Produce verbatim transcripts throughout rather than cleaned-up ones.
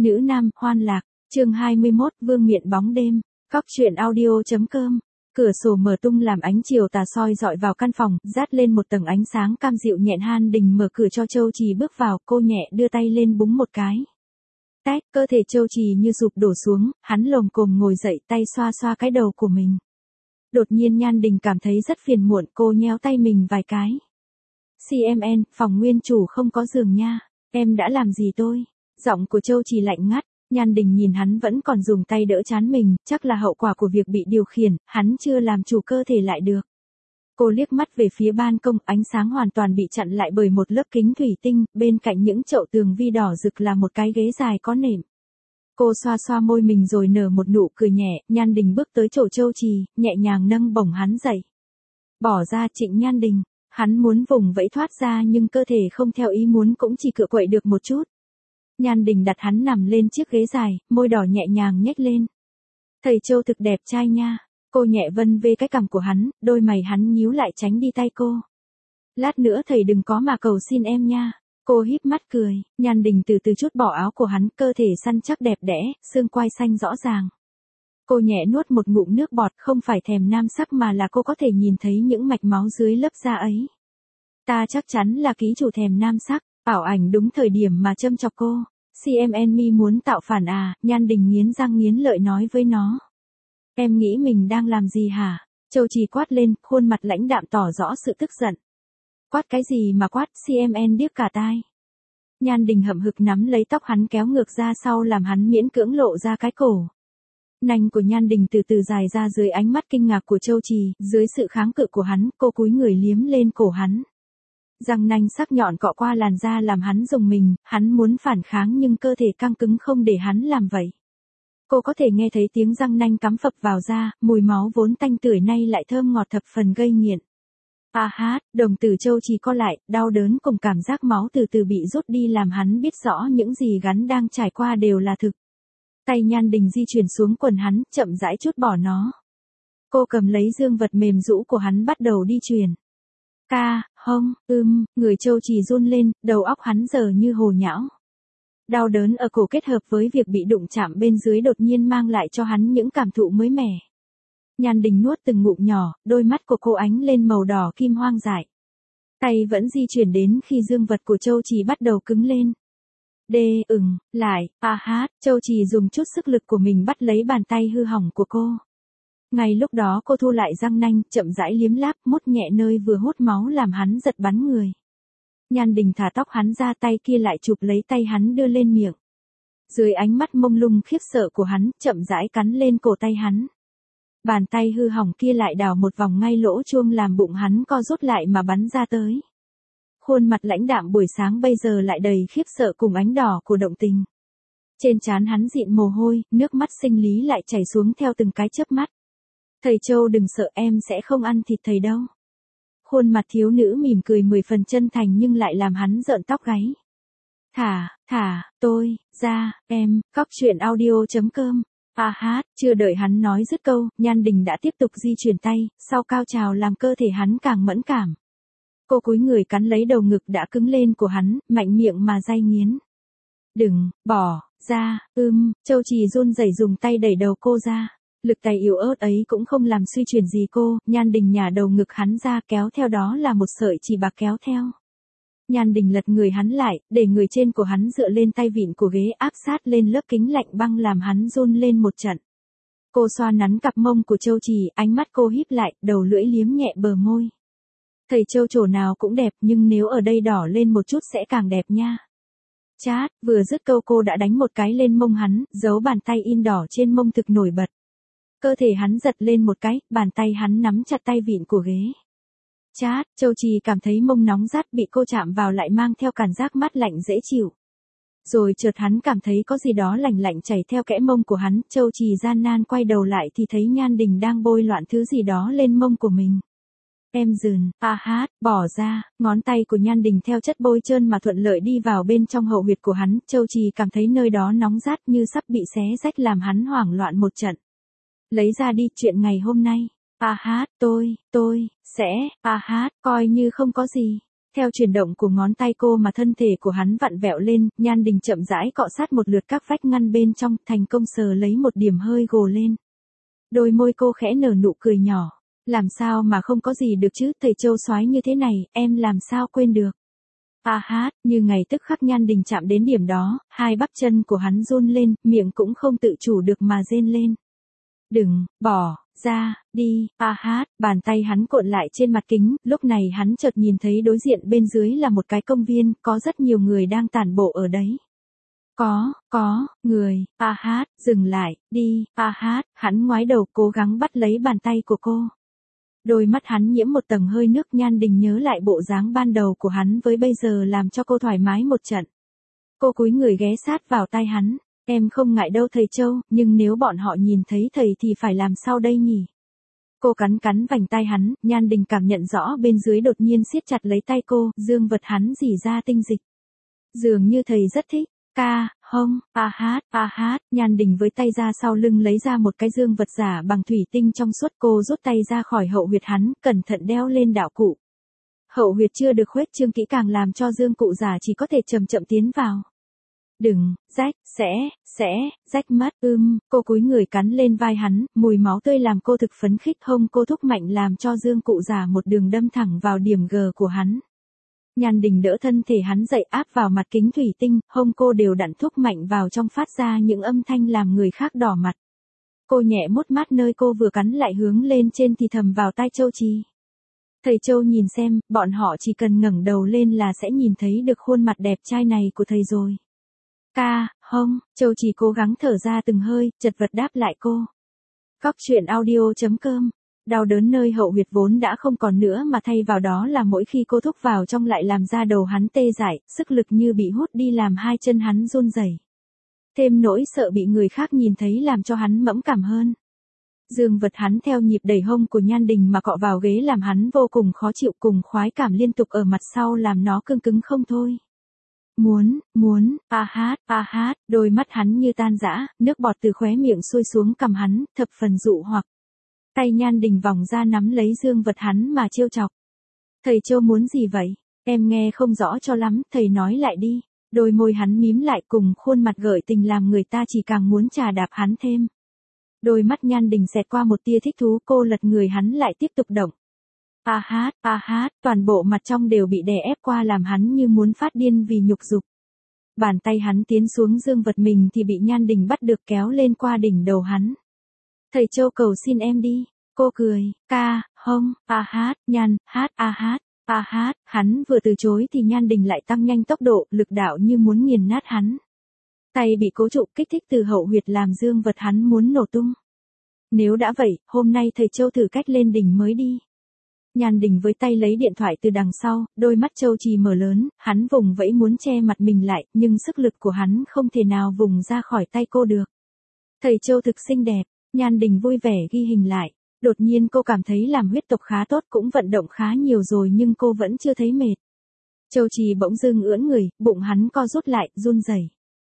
Nữ nam, hoan lạc, chương hai mươi mốt, vương miện bóng đêm, Cóc truyện audio.com. Cửa sổ mở tung làm ánh chiều tà soi dọi vào căn phòng, dát lên một tầng ánh sáng cam dịu nhẹn. Han Đình mở cửa cho Châu Trì bước vào, cô nhẹ đưa tay lên búng một cái. Tách, cơ thể Châu Trì như sụp đổ xuống, hắn lồm cồm ngồi dậy, tay xoa xoa cái đầu của mình. Đột nhiên Nhan Đình cảm thấy rất phiền muộn, cô nhéo tay mình vài cái. xê em en, phòng nguyên chủ không có giường nha, em đã làm gì tôi? Giọng của Châu Trì lạnh ngắt. Nhan Đình nhìn hắn vẫn còn dùng tay đỡ trán mình, chắc là hậu quả của việc bị điều khiển, hắn chưa làm chủ cơ thể lại được. Cô liếc mắt về phía ban công, ánh sáng hoàn toàn bị chặn lại bởi một lớp kính thủy tinh, bên cạnh những chậu tường vi đỏ rực là một cái ghế dài có nệm. Cô xoa xoa môi mình rồi nở một nụ cười nhẹ. Nhan Đình bước tới chỗ Châu Trì, nhẹ nhàng nâng bổng hắn dậy. Bỏ ra, Trịnh Nhan Đình. Hắn muốn vùng vẫy thoát ra nhưng cơ thể không theo ý muốn, cũng chỉ cựa quậy được một chút. Nhan Đình đặt hắn nằm lên chiếc ghế dài, môi đỏ nhẹ nhàng nhếch lên. Thầy Châu thực đẹp trai nha. Cô nhẹ vân về cái cằm của hắn, đôi mày hắn nhíu lại tránh đi tay cô. Lát nữa thầy đừng có mà cầu xin em nha. Cô híp mắt cười. Nhan Đình từ từ chút bỏ áo của hắn, cơ thể săn chắc đẹp đẽ, xương quai xanh rõ ràng. Cô nhẹ nuốt một ngụm nước bọt, không phải thèm nam sắc mà là cô có thể nhìn thấy những mạch máu dưới lớp da ấy. Ta chắc chắn là ký chủ thèm nam sắc. Ảo ảnh đúng thời điểm mà châm chọc cô. xê em en mi muốn tạo phản à? Nhan Đình nghiến răng nghiến lợi nói với nó. Em nghĩ mình đang làm gì hả? Châu Trì quát lên, khuôn mặt lãnh đạm tỏ rõ sự tức giận. Quát cái gì mà quát? xê em en điếc cả tai. Nhan Đình hậm hực nắm lấy tóc hắn kéo ngược ra sau làm hắn miễn cưỡng lộ ra cái cổ. Nanh của Nhan Đình từ từ dài ra dưới ánh mắt kinh ngạc của Châu Trì, dưới sự kháng cự của hắn, cô cúi người liếm lên cổ hắn. Răng nanh sắc nhọn cọ qua làn da làm hắn rùng mình, hắn muốn phản kháng nhưng cơ thể căng cứng không để hắn làm vậy. Cô có thể nghe thấy tiếng răng nanh cắm phập vào da, mùi máu vốn tanh tưởi nay lại thơm ngọt thập phần gây nghiện. A hát, đồng tử Châu Trì co lại, đau đớn cùng cảm giác máu từ từ bị rút đi làm hắn biết rõ những gì gắn đang trải qua đều là thực. Tay Nhan Đình di chuyển xuống quần hắn, chậm rãi chút bỏ nó. Cô cầm lấy dương vật mềm rũ của hắn bắt đầu đi truyền. Ca, hông, ưm, người Châu Trì run lên, đầu óc hắn giờ như hồ nhão. Đau đớn ở cổ kết hợp với việc bị đụng chạm bên dưới đột nhiên mang lại cho hắn những cảm thụ mới mẻ. Nhan Đình nuốt từng ngụm nhỏ, đôi mắt của cô ánh lên màu đỏ kim hoang dại. Tay vẫn di chuyển đến khi dương vật của Châu Trì bắt đầu cứng lên. Đê, ừng, lại, a hát, Châu Trì dùng chút sức lực của mình bắt lấy bàn tay hư hỏng của cô. Ngay lúc đó cô thu lại răng nanh, chậm rãi liếm láp, mút nhẹ nơi vừa hút máu làm hắn giật bắn người. Nhan Đình thả tóc hắn ra, tay kia lại chụp lấy tay hắn đưa lên miệng. Dưới ánh mắt mông lung khiếp sợ của hắn, chậm rãi cắn lên cổ tay hắn. Bàn tay hư hỏng kia lại đào một vòng ngay lỗ chuông làm bụng hắn co rút lại mà bắn ra tới. Khuôn mặt lãnh đạm buổi sáng bây giờ lại đầy khiếp sợ cùng ánh đỏ của động tình. Trên trán hắn dịn mồ hôi, nước mắt sinh lý lại chảy xuống theo từng cái chớp mắt. Thầy Châu đừng sợ, em sẽ không ăn thịt thầy đâu. Khuôn mặt thiếu nữ mỉm cười mười phần chân thành nhưng lại làm hắn rợn tóc gáy. Thả, thả, tôi, ra, em, Cóc truyện audio.com. A hát, chưa đợi hắn nói dứt câu, Nhan Đình đã tiếp tục di chuyển tay, sau cao trào làm cơ thể hắn càng mẫn cảm. Cô cúi người cắn lấy đầu ngực đã cứng lên của hắn, mạnh miệng mà day nghiến. Đừng, bỏ, ra, ưm, Châu Trì run rẩy dùng tay đẩy đầu cô ra. Lực tay yếu ớt ấy cũng không làm suy chuyển gì cô. Nhan Đình nhả đầu ngực hắn ra, kéo theo đó là một sợi chỉ bạc kéo theo. Nhan Đình lật người hắn lại, để người trên của hắn dựa lên tay vịn của ghế áp sát lên lớp kính lạnh băng làm hắn run lên một trận. Cô xoa nắn cặp mông của Châu Trì, ánh mắt cô híp lại, đầu lưỡi liếm nhẹ bờ môi. Thầy Châu chỗ nào cũng đẹp nhưng nếu ở đây đỏ lên một chút sẽ càng đẹp nha. Chát, vừa dứt câu cô đã đánh một cái lên mông hắn, dấu bàn tay in đỏ trên mông thực nổi bật. Cơ thể hắn giật lên một cái, bàn tay hắn nắm chặt tay vịn của ghế. Chát, Châu Trì cảm thấy mông nóng rát bị cô chạm vào lại mang theo cảm giác mát lạnh dễ chịu. Rồi chợt hắn cảm thấy có gì đó lạnh lạnh chảy theo kẽ mông của hắn, Châu Trì gian nan quay đầu lại thì thấy Nhan Đình đang bôi loạn thứ gì đó lên mông của mình. Em dừng, a hát, bỏ ra, ngón tay của Nhan Đình theo chất bôi trơn mà thuận lợi đi vào bên trong hậu huyệt của hắn, Châu Trì cảm thấy nơi đó nóng rát như sắp bị xé rách làm hắn hoảng loạn một trận. Lấy ra đi, chuyện ngày hôm nay. A hát, tôi, tôi, sẽ, a hát, coi như không có gì. Theo chuyển động của ngón tay cô mà thân thể của hắn vặn vẹo lên, Nhan Đình chậm rãi cọ sát một lượt các vách ngăn bên trong, thành công sờ lấy một điểm hơi gồ lên. Đôi môi cô khẽ nở nụ cười nhỏ. Làm sao mà không có gì được chứ, thầy Châu soái như thế này, em làm sao quên được. A hát, như ngày tức khắc Nhan Đình chạm đến điểm đó, hai bắp chân của hắn run lên, miệng cũng không tự chủ được mà rên lên. Đừng, bỏ, ra, đi, a hát, bàn tay hắn cuộn lại trên mặt kính, lúc này hắn chợt nhìn thấy đối diện bên dưới là một cái công viên, có rất nhiều người đang tản bộ ở đấy. Có, có, người, a hát, dừng lại, đi, a hát, hắn ngoái đầu cố gắng bắt lấy bàn tay của cô. Đôi mắt hắn nhiễm một tầng hơi nước. Nhan Đình nhớ lại bộ dáng ban đầu của hắn với bây giờ làm cho cô thoải mái một trận. Cô cúi người ghé sát vào tai hắn. Em không ngại đâu thầy Châu, nhưng nếu bọn họ nhìn thấy thầy thì phải làm sao đây nhỉ? Cô cắn cắn vành tai hắn, Nhan Đình cảm nhận rõ bên dưới đột nhiên siết chặt lấy tay cô, dương vật hắn rỉ ra tinh dịch. Dường như thầy rất thích. Ca, hông, a hát, a hát, Nhan Đình với tay ra sau lưng lấy ra một cái dương vật giả bằng thủy tinh trong suốt, cô rút tay ra khỏi hậu huyệt hắn, cẩn thận đeo lên đạo cụ. Hậu huyệt chưa được khuếch trương kỹ càng làm cho dương cụ giả chỉ có thể chậm chậm tiến vào. Đừng, rách, sẽ, sẽ, rách mất, ưm, cô cúi người cắn lên vai hắn, mùi máu tươi làm cô thực phấn khích, hông cô thúc mạnh làm cho dương cụ giả một đường đâm thẳng vào điểm G của hắn. Nhan Đình đỡ thân thể hắn dậy áp vào mặt kính thủy tinh, hông cô đều đặn thúc mạnh vào trong phát ra những âm thanh làm người khác đỏ mặt. Cô nhẹ mốt mát nơi cô vừa cắn lại hướng lên trên thì thầm vào tai Châu Trì. Thầy Châu nhìn xem, bọn họ chỉ cần ngẩng đầu lên là sẽ nhìn thấy được khuôn mặt đẹp trai này của thầy rồi. Ca, hông, Châu Trì cố gắng thở ra từng hơi, chật vật đáp lại cô. Cóc truyện audio chấm com. Đau đớn nơi hậu huyệt vốn đã không còn nữa mà thay vào đó là mỗi khi cô thúc vào trong lại làm ra đầu hắn tê dại, sức lực như bị hút đi làm hai chân hắn run rẩy. Thêm nỗi sợ bị người khác nhìn thấy làm cho hắn mẫn cảm hơn. Dương vật hắn theo nhịp đẩy hông của Nhan Đình mà cọ vào ghế làm hắn vô cùng khó chịu, cùng khoái cảm liên tục ở mặt sau làm nó cương cứng không thôi. Muốn, muốn, a hát, a hát, đôi mắt hắn như tan rã, nước bọt từ khóe miệng xuôi xuống cằm hắn, thập phần dụ hoặc. Tay Nhan Đình vòng ra nắm lấy dương vật hắn mà trêu chọc. Thầy Châu muốn gì vậy? Em nghe không rõ cho lắm, thầy nói lại đi. Đôi môi hắn mím lại cùng khuôn mặt gợi tình làm người ta chỉ càng muốn chà đạp hắn thêm. Đôi mắt Nhan Đình xẹt qua một tia thích thú, cô lật người hắn lại tiếp tục động. A hát, a hát, toàn bộ mặt trong đều bị đè ép qua làm hắn như muốn phát điên vì nhục dục. Bàn tay hắn tiến xuống dương vật mình thì bị Nhan Đình bắt được kéo lên qua đỉnh đầu hắn. Thầy Châu cầu xin em đi. Cô cười, ca, hông, a hát, Nhan, hát, a hát, a hát, hắn vừa từ chối thì Nhan Đình lại tăng nhanh tốc độ, lực đạo như muốn nghiền nát hắn. Tay bị cố trụ kích thích từ hậu huyệt làm dương vật hắn muốn nổ tung. Nếu đã vậy, hôm nay thầy Châu thử cách lên đỉnh mới đi. Nhan Đình với tay lấy điện thoại từ đằng sau, đôi mắt Châu Trì mở lớn, hắn vùng vẫy muốn che mặt mình lại, nhưng sức lực của hắn không thể nào vùng ra khỏi tay cô được. Thầy Châu thực xinh đẹp, Nhan Đình vui vẻ ghi hình lại. Đột nhiên cô cảm thấy làm huyết tộc khá tốt, cũng vận động khá nhiều rồi nhưng cô vẫn chưa thấy mệt. Châu Trì bỗng dưng ưỡn người, bụng hắn co rút lại, run rẩy.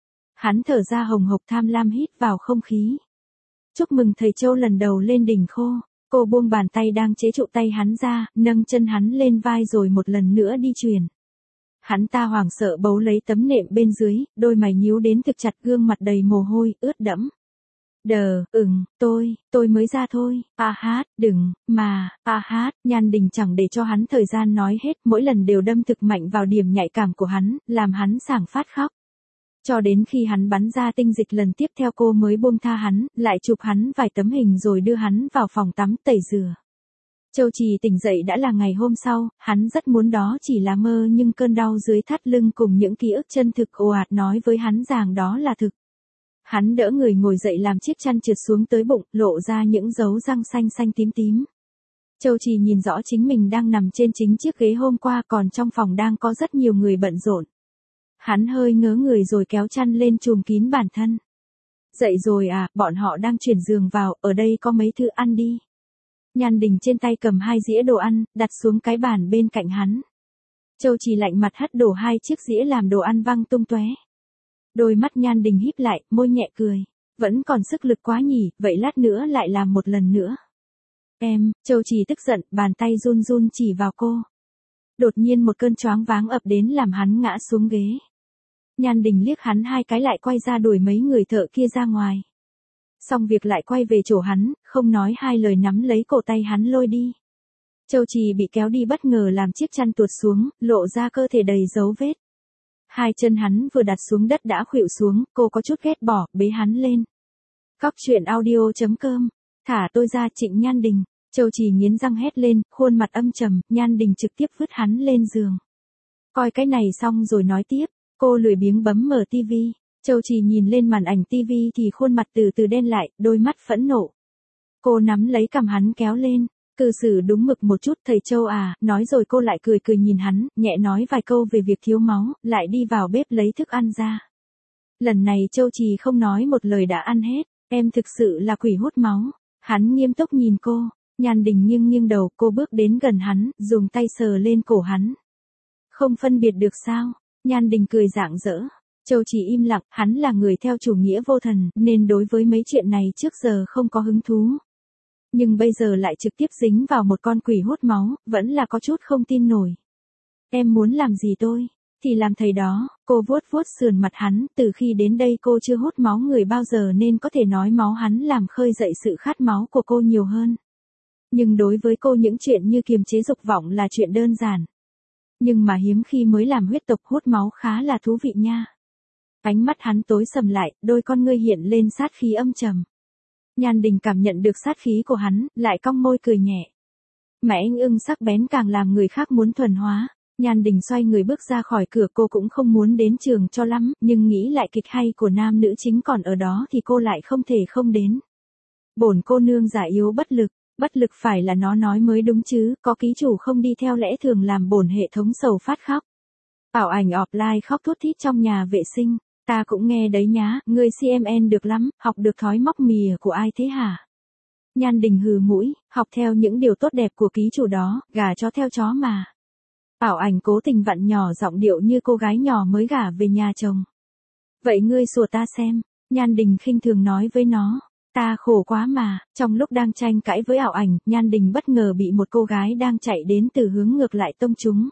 Hắn thở ra hồng hộc tham lam hít vào không khí. Chúc mừng thầy Châu lần đầu lên đỉnh khô. Cô buông bàn tay đang chế trụ tay hắn ra, nâng chân hắn lên vai rồi một lần nữa đi truyền. Hắn ta hoảng sợ bấu lấy tấm nệm bên dưới, đôi mày nhíu đến thực chặt, gương mặt đầy mồ hôi, ướt đẫm. Đờ, ừm, tôi, tôi mới ra thôi, a hát, đừng, mà, a hát, Nhan Đình chẳng để cho hắn thời gian nói hết, mỗi lần đều đâm thực mạnh vào điểm nhạy cảm của hắn, làm hắn sảng phát khóc. Cho đến khi hắn bắn ra tinh dịch lần tiếp theo cô mới buông tha hắn, lại chụp hắn vài tấm hình rồi đưa hắn vào phòng tắm tẩy rửa. Châu Trì tỉnh dậy đã là ngày hôm sau, hắn rất muốn đó chỉ là mơ nhưng cơn đau dưới thắt lưng cùng những ký ức chân thực ồ ạt nói với hắn rằng đó là thực. Hắn đỡ người ngồi dậy làm chiếc chăn trượt xuống tới bụng, lộ ra những dấu răng xanh xanh tím tím. Châu Trì nhìn rõ chính mình đang nằm trên chính chiếc ghế hôm qua, còn trong phòng đang có rất nhiều người bận rộn. Hắn hơi ngớ người rồi kéo chăn lên trùm kín bản thân. Dậy rồi à, bọn họ đang chuyển giường vào, ở đây có mấy thứ ăn đi. Nhan Đình trên tay cầm hai dĩa đồ ăn, đặt xuống cái bàn bên cạnh hắn. Châu Trì lạnh mặt hất đổ hai chiếc dĩa làm đồ ăn văng tung tóe. Đôi mắt Nhan Đình híp lại, môi nhẹ cười. Vẫn còn sức lực quá nhỉ, vậy lát nữa lại làm một lần nữa. Em, Châu Trì tức giận, bàn tay run run chỉ vào cô. Đột nhiên một cơn choáng váng ập đến làm hắn ngã xuống ghế. Nhan Đình liếc hắn hai cái lại quay ra đuổi mấy người thợ kia ra ngoài. Xong việc lại quay về chỗ hắn, không nói hai lời nắm lấy cổ tay hắn lôi đi. Châu Trì bị kéo đi bất ngờ làm chiếc chăn tuột xuống, lộ ra cơ thể đầy dấu vết. Hai chân hắn vừa đặt xuống đất đã khuỵu xuống, cô có chút ghét bỏ, bế hắn lên. Cóc truyện audio chấm com, thả tôi ra Trịnh Nhan Đình. Châu Trì nghiến răng hét lên, khuôn mặt âm trầm, Nhan Đình trực tiếp vứt hắn lên giường. Coi cái này xong rồi nói tiếp, cô lười biếng bấm mở tivi. Châu Trì nhìn lên màn ảnh tivi thì khuôn mặt từ từ đen lại, đôi mắt phẫn nộ. Cô nắm lấy cằm hắn kéo lên, cư xử đúng mực một chút thầy Châu à, nói rồi cô lại cười cười nhìn hắn, nhẹ nói vài câu về việc thiếu máu, lại đi vào bếp lấy thức ăn ra. Lần này Châu Trì không nói một lời đã ăn hết, em thực sự là quỷ hút máu. Hắn nghiêm túc nhìn cô, Nhan Đình nghiêng nghiêng đầu, cô bước đến gần hắn, dùng tay sờ lên cổ hắn. Không phân biệt được sao? Nhan Đình cười rạng rỡ. Châu Trì im lặng, hắn là người theo chủ nghĩa vô thần, nên đối với mấy chuyện này trước giờ không có hứng thú. Nhưng bây giờ lại trực tiếp dính vào một con quỷ hút máu, vẫn là có chút không tin nổi. Em muốn làm gì tôi, thì làm thầy đó. Cô vuốt vuốt sườn mặt hắn, từ khi đến đây cô chưa hút máu người bao giờ nên có thể nói máu hắn làm khơi dậy sự khát máu của cô nhiều hơn. Nhưng đối với cô những chuyện như kiềm chế dục vọng là chuyện đơn giản. Nhưng mà hiếm khi mới làm huyết tộc hút máu khá là thú vị nha. Ánh mắt hắn tối sầm lại, đôi con ngươi hiện lên sát khí âm trầm. Nhan Đình cảm nhận được sát khí của hắn, lại cong môi cười nhẹ. Mà anh ưng sắc bén càng làm người khác muốn thuần hóa. Nhan Đình xoay người bước ra khỏi cửa, cô cũng không muốn đến trường cho lắm, nhưng nghĩ lại kịch hay của nam nữ chính còn ở đó thì cô lại không thể không đến. Bổn cô nương già yếu bất lực, bất lực phải là nó nói mới đúng chứ, có ký chủ không đi theo lẽ thường làm bổn hệ thống sầu phát khóc. Ảo ảnh offline khóc thút thít trong nhà vệ sinh. Ta cũng nghe đấy nhá, ngươi xê em en được lắm, học được thói móc mìa của ai thế hả? Nhan Đình hừ mũi, học theo những điều tốt đẹp của ký chủ đó, gà chó theo chó mà. Ảo ảnh cố tình vặn nhỏ giọng điệu như cô gái nhỏ mới gả về nhà chồng. Vậy ngươi sủa ta xem, Nhan Đình khinh thường nói với nó. Ta khổ quá mà. Trong lúc đang tranh cãi với ảo ảnh, Nhan Đình bất ngờ bị một cô gái đang chạy đến từ hướng ngược lại tông trúng.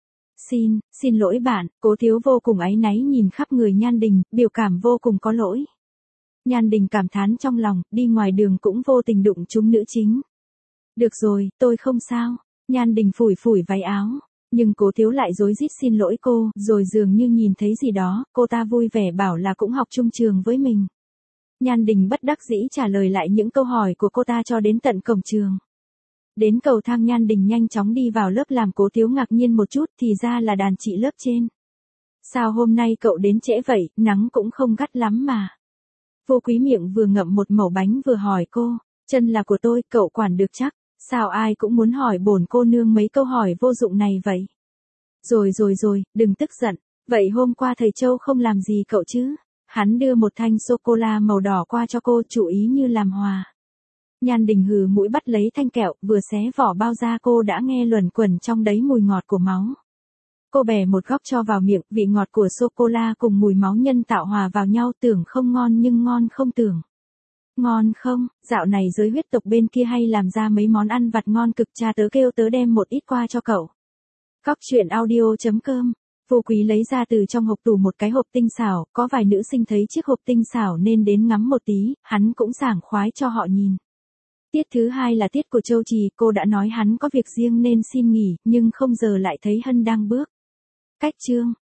Xin, xin lỗi bạn, Cố Thiếu vô cùng áy náy nhìn khắp người Nhan Đình, biểu cảm vô cùng có lỗi. Nhan Đình cảm thán trong lòng, đi ngoài đường cũng vô tình đụng trúng nữ chính. Được rồi, tôi không sao. Nhan Đình phủi phủi váy áo. Nhưng Cố Thiếu lại rối rít xin lỗi cô, rồi dường như nhìn thấy gì đó, cô ta vui vẻ bảo là cũng học chung trường với mình. Nhan Đình bất đắc dĩ trả lời lại những câu hỏi của cô ta cho đến tận cổng trường. Đến cầu thang Nhan Đình nhanh chóng đi vào lớp làm Cố Thiếu ngạc nhiên một chút, thì ra là đàn chị lớp trên. Sao hôm nay cậu đến trễ vậy, nắng cũng không gắt lắm mà. Vô Quý miệng vừa ngậm một mẩu bánh vừa hỏi cô, chân là của tôi, cậu quản được chắc, sao ai cũng muốn hỏi bổn cô nương mấy câu hỏi vô dụng này vậy. Rồi rồi rồi, đừng tức giận, vậy hôm qua thầy Châu không làm gì cậu chứ? Hắn đưa một thanh sô-cô-la màu đỏ qua cho cô, chủ ý như làm hòa. Nhan Đình hừ mũi bắt lấy thanh kẹo, vừa xé vỏ bao ra cô đã nghe luẩn quẩn trong đấy mùi ngọt của máu. Cô bẻ một góc cho vào miệng, vị ngọt của sô-cô-la cùng mùi máu nhân tạo hòa vào nhau, tưởng không ngon nhưng ngon không tưởng. Ngon không, dạo này giới huyết tộc bên kia hay làm ra mấy món ăn vặt ngon cực, cha tớ kêu tớ đem một ít qua cho cậu. Cóc truyện audio chấm com. Vô Quý lấy ra từ trong hộp tủ một cái hộp tinh xảo, có vài nữ sinh thấy chiếc hộp tinh xảo nên đến ngắm một tí, hắn cũng sảng khoái cho họ nhìn. Tiết thứ hai là tiết của Châu Trì, cô đã nói hắn có việc riêng nên xin nghỉ, nhưng không giờ lại thấy Hân đang bước. Cách chương.